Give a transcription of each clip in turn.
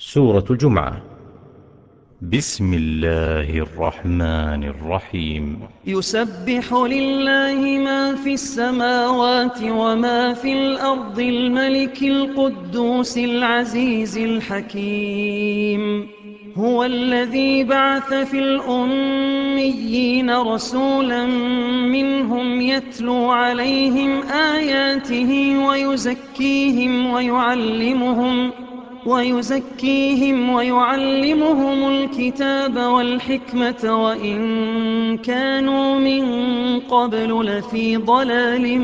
سورة الجمعة. بسم الله الرحمن الرحيم. يسبح لله ما في السماوات وما في الأرض الملك القدوس العزيز الحكيم. هو الذي بعث في الأميين رسولا منهم يتلو عليهم آياته ويزكيهم ويعلمهم الكتاب والحكمة وإن كانوا من قبل لفي ضلال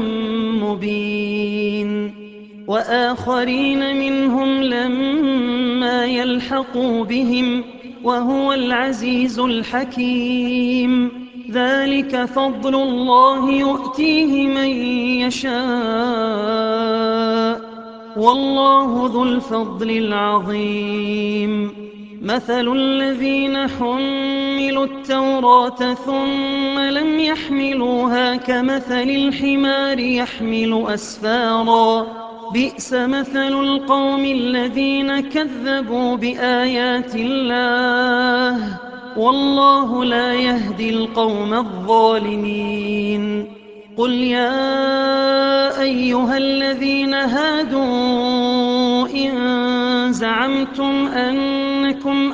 مبين. وآخرين منهم لما يلحقوا بهم وهو العزيز الحكيم. ذلك فضل الله يؤتيه من يشاء والله ذو الفضل العظيم. مثل الذين حملوا التوراة ثم لم يحملوها كمثل الحمار يحمل أسفارا بئس مثل القوم الذين كذبوا بآيات الله والله لا يهدي القوم الظالمين. قل يا أيها الذين هادوا إن زعمتم أنكم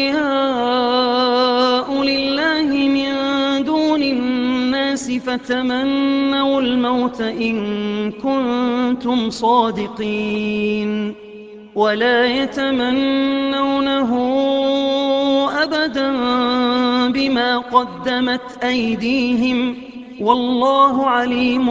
أولياء لله من دون الناس فتمنوا الموت إن كنتم صادقين ولا يتمنونه أبدا بما قدمت أيديهم والله عليم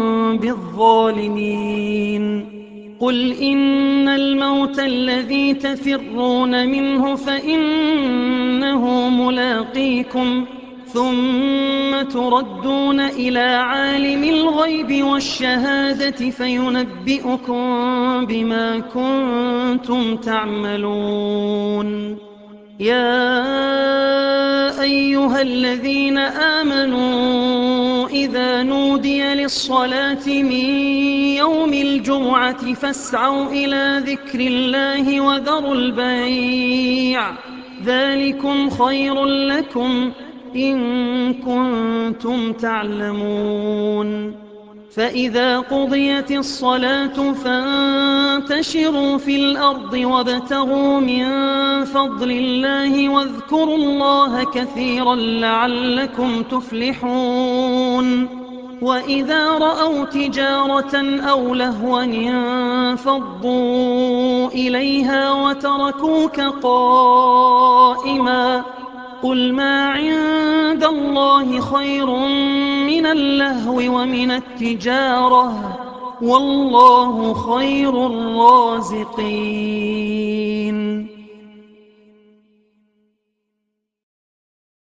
بالظالمين. قل إن الموت الذي تفرون منه فإنه ملاقيكم ثم تردون إلى عالم الغيب والشهادة فينبئكم بما كنتم تعملون. يا أيها الذين آمنوا إذا نودي للصلاة من يوم الجمعة فاسعوا إلى ذكر الله وذروا البيع ذلكم خير لكم إن كنتم تعلمون. فإذا قضيت الصلاة فانتشروا في الأرض وابتغوا من فضل الله واذكروا الله كثيرا لعلكم تفلحون. وإذا رأوا تجارة أو لهوا انفضوا إليها وتركوك قائما قل ما عند الله خير من اللهو ومن التجارة والله خير الرازقين.